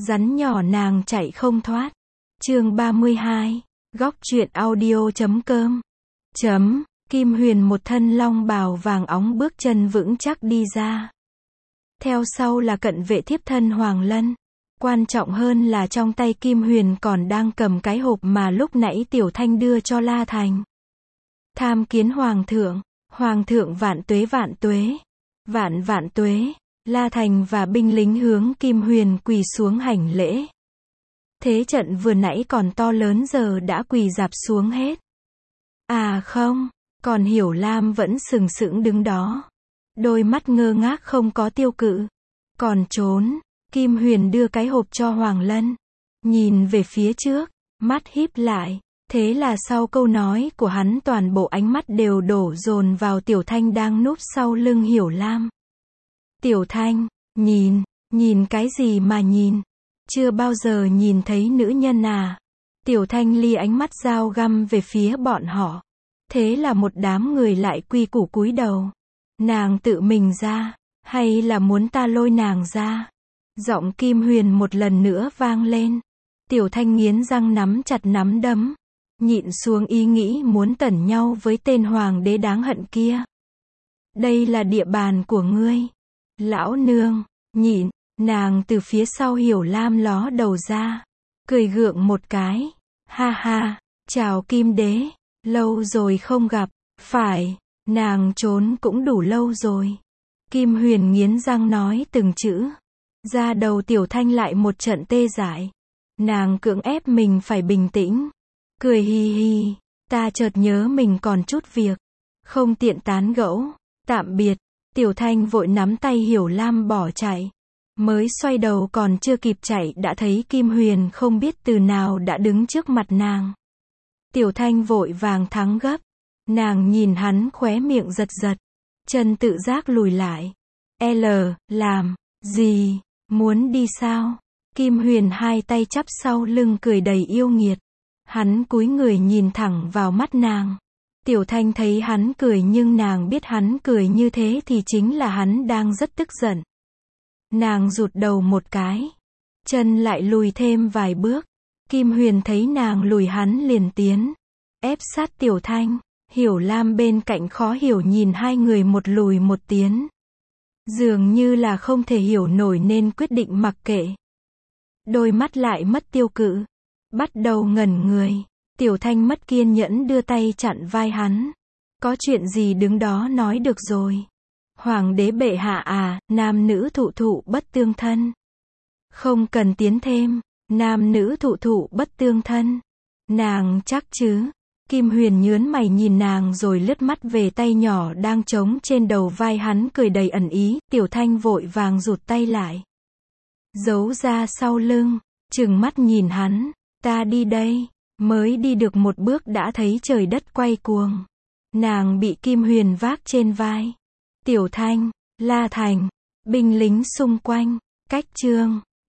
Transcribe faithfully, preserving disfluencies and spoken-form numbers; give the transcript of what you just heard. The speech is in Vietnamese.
Rắn nhỏ nàng chạy không thoát. Chương ba mươi hai. Góc truyện audio chấm com. Chấm. Kim Huyền một thân long bào vàng óng bước chân vững chắc đi ra. Theo sau là cận vệ thiếp thân Hoàng Lân. Quan trọng hơn là trong tay Kim Huyền còn đang cầm cái hộp mà lúc nãy Tiểu Thanh đưa cho La Thành. Tham kiến Hoàng thượng. Hoàng thượng vạn tuế vạn tuế. Vạn vạn tuế. La Thành và binh lính hướng Kim Huyền quỳ xuống hành lễ. Thế trận vừa nãy còn to lớn giờ đã quỳ rạp xuống hết. À không, còn Hiểu Lam vẫn sừng sững đứng đó. Đôi mắt ngơ ngác không có tiêu cự. Còn trốn, Kim Huyền đưa cái hộp cho Hoàng Lân. Nhìn về phía trước, mắt híp lại. Thế là sau câu nói của hắn toàn bộ ánh mắt đều đổ dồn vào Tiểu Thanh đang núp sau lưng Hiểu Lam. Tiểu Thanh, nhìn, nhìn cái gì mà nhìn? Chưa bao giờ nhìn thấy nữ nhân à? Tiểu Thanh lia ánh mắt dao găm về phía bọn họ. Thế là một đám người lại quy củ cúi đầu. Nàng tự mình ra, hay là muốn ta lôi nàng ra? Giọng Kim Huyền một lần nữa vang lên. Tiểu Thanh nghiến răng nắm chặt nắm đấm. Nhịn xuống ý nghĩ muốn tẩn nhau với tên hoàng đế đáng hận kia. Đây là địa bàn của ngươi. Lão nương, nhịn, nàng từ phía sau Hiểu Lam ló đầu ra. Cười gượng một cái. Ha ha, chào Kim đế, lâu rồi không gặp, phải, nàng trốn cũng đủ lâu rồi. Kim Huyền nghiến răng nói từng chữ. Da đầu Tiểu Thanh lại một trận tê dại. Nàng cưỡng ép mình phải bình tĩnh. Cười hi hi, ta chợt nhớ mình còn chút việc. Không tiện tán gẫu, tạm biệt. Tiểu Thanh vội nắm tay Hiểu Lam bỏ chạy. Mới xoay đầu còn chưa kịp chạy đã thấy Kim Huyền không biết từ nào đã đứng trước mặt nàng. Tiểu Thanh vội vàng thắng gấp. Nàng nhìn hắn khóe miệng giật giật. Chân tự giác lùi lại. L, làm, gì, muốn đi sao? Kim Huyền hai tay chắp sau lưng cười đầy yêu nghiệt. Hắn cúi người nhìn thẳng vào mắt nàng. Tiểu Thanh thấy hắn cười nhưng nàng biết hắn cười như thế thì chính là hắn đang rất tức giận. Nàng rụt đầu một cái. Chân lại lùi thêm vài bước. Kim Huyền thấy nàng lùi hắn liền tiến. Ép sát Tiểu Thanh. Hiểu Lam bên cạnh khó hiểu nhìn hai người một lùi một tiến. Dường như là không thể hiểu nổi nên quyết định mặc kệ. Đôi mắt lại mất tiêu cự. Bắt đầu ngẩn người. Tiểu Thanh mất kiên nhẫn đưa tay chặn vai hắn. Có chuyện gì đứng đó nói được rồi. Hoàng đế bệ hạ à, nam nữ thụ thụ bất tương thân. Không cần tiến thêm, nam nữ thụ thụ bất tương thân. Nàng chắc chứ? Kim Huyền nhớn mày nhìn nàng rồi lướt mắt về tay nhỏ đang trống trên đầu vai hắn cười đầy ẩn ý. Tiểu Thanh vội vàng rụt tay lại. Giấu ra sau lưng, trừng mắt nhìn hắn. Ta đi đây. Mới đi được một bước đã thấy trời đất quay cuồng. Nàng bị Kim Huyền vác trên vai. Tiểu Thanh, La Thành, binh lính xung quanh, cách chương.